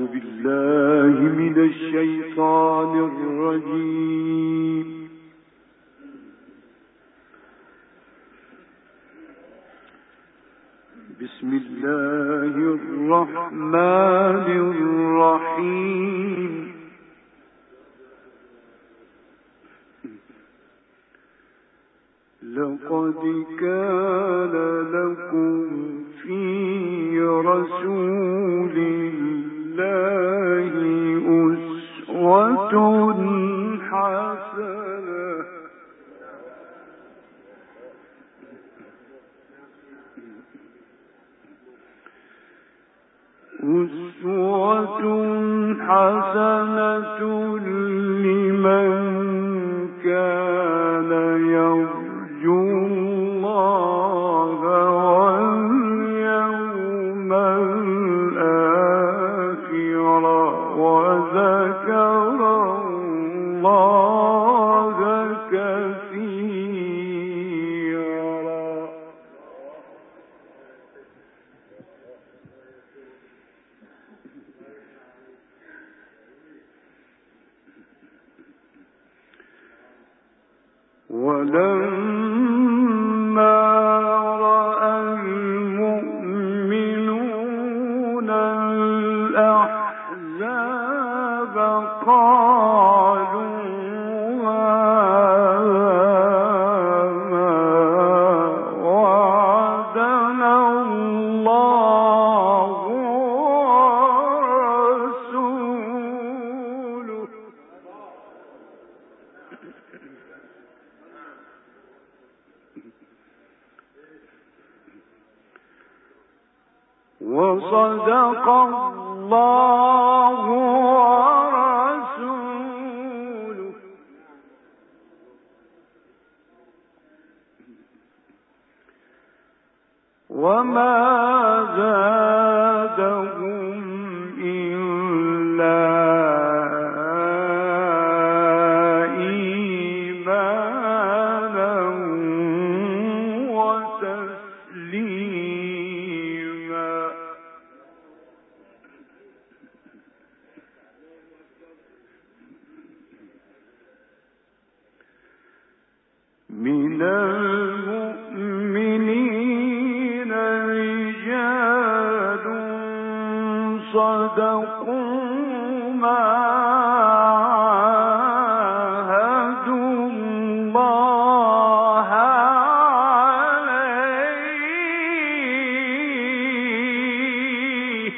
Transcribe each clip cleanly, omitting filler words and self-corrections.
بالله من الشيطان الرجيم. بسم الله الرحمن الرحيم. لقد كان لكم في رسول الله أسوة حسنة لمن كان يرجو الله واليوم الآخر وذكر الله كثيرا. ولما رأى المؤمنون الأحزاب قالوا وعدنا الله ورسوله وصدق الله ورسوله وما زادهم إلا إيمانا وتسليما. من المؤمنين رجال صدقوا ما عاهدوا الله عليه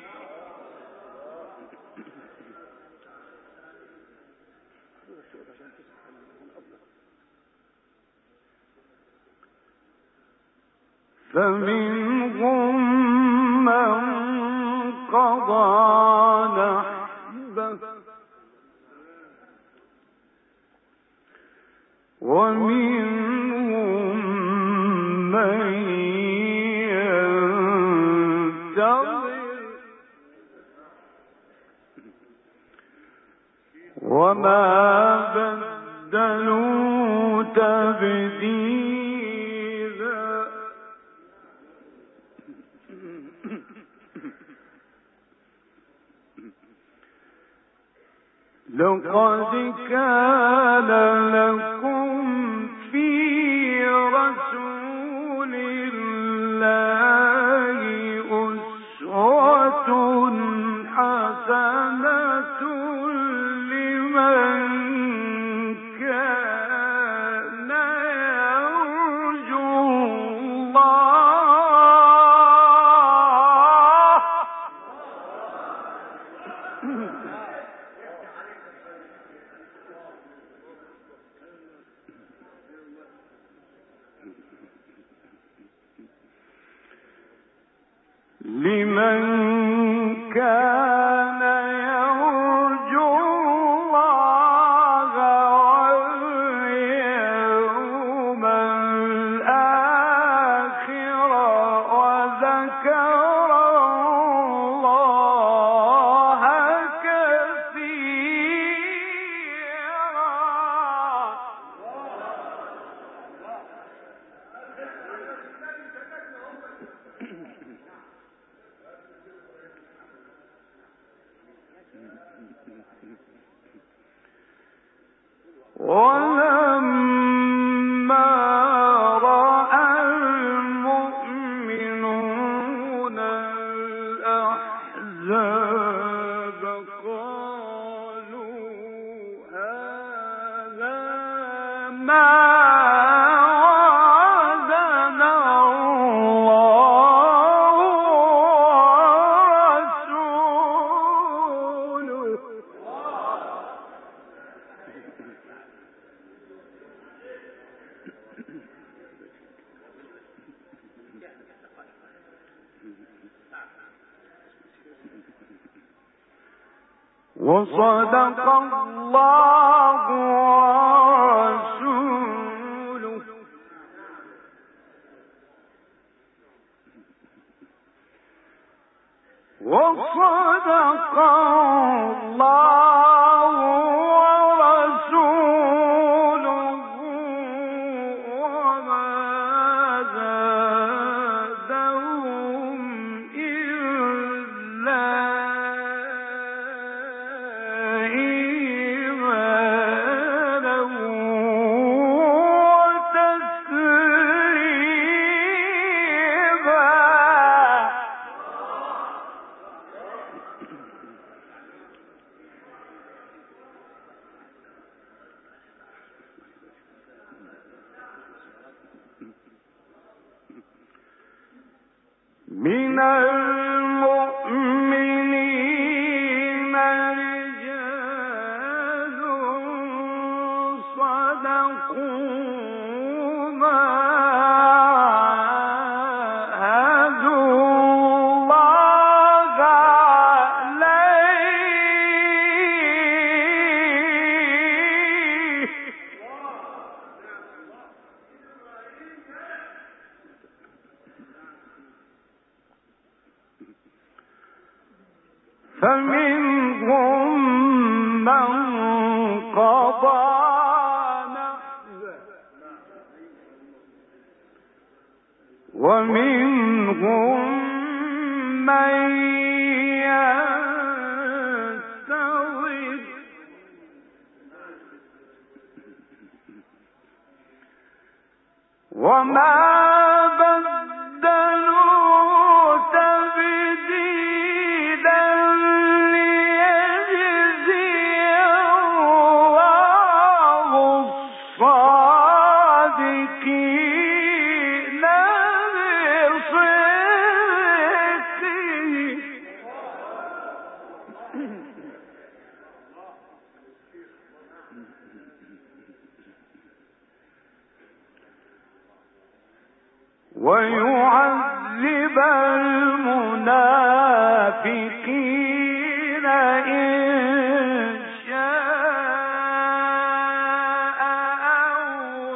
فمنهم من قضى نحبه ومنهم من ينتظر وما بدلوا تبديلا. لقد كان لكم في رسول الله أسوة حسنة لمن كان يرجو الله وصدق الله ورسوله وصدق الله ورسوله وما زادهم إلا إيمانا وتسليما. من المؤمنين رجال صدقوا ما عاهدوا الله عليه فمنهم من قضى نحبه ومنهم من ينتظر وما بدلوا تبديلا ليجزي الله الصادقين ويعذب المنافقين إن شاء أو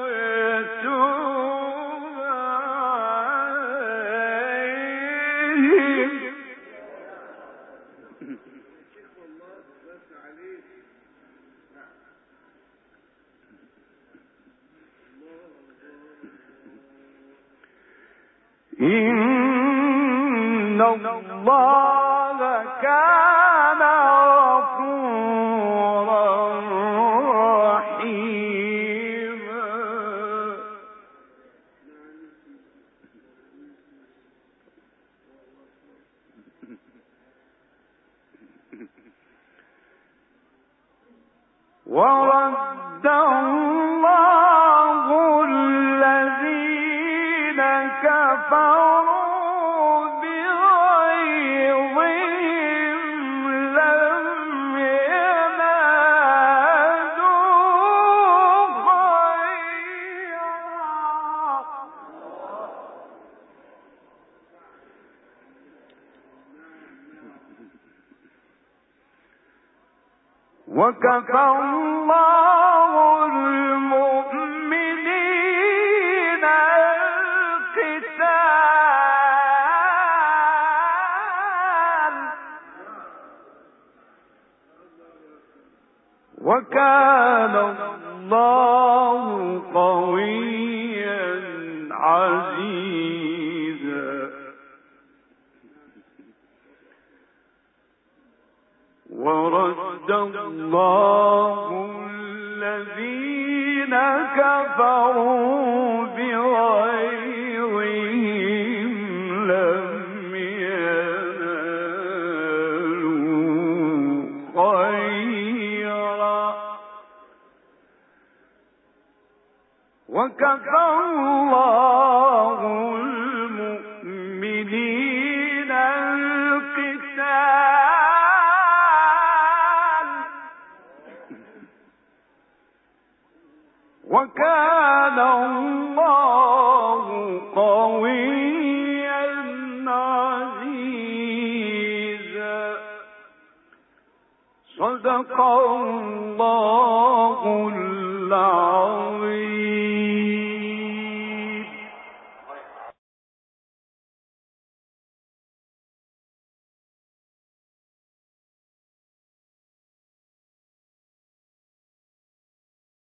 يتوب عليهم إن الله كان غفورا رحيما. ورد الله الذين كفروا بغيظهم لم ينالوا خيرا وكفى الله المؤمنين القتال وكان الله قويا عزيزا. ورد الله الذين كفروا بغيظهم لم ينالوا خيرا وكفى الله المؤمنين القتال وكان الله قويا عزيزا. صدق الله العظيم.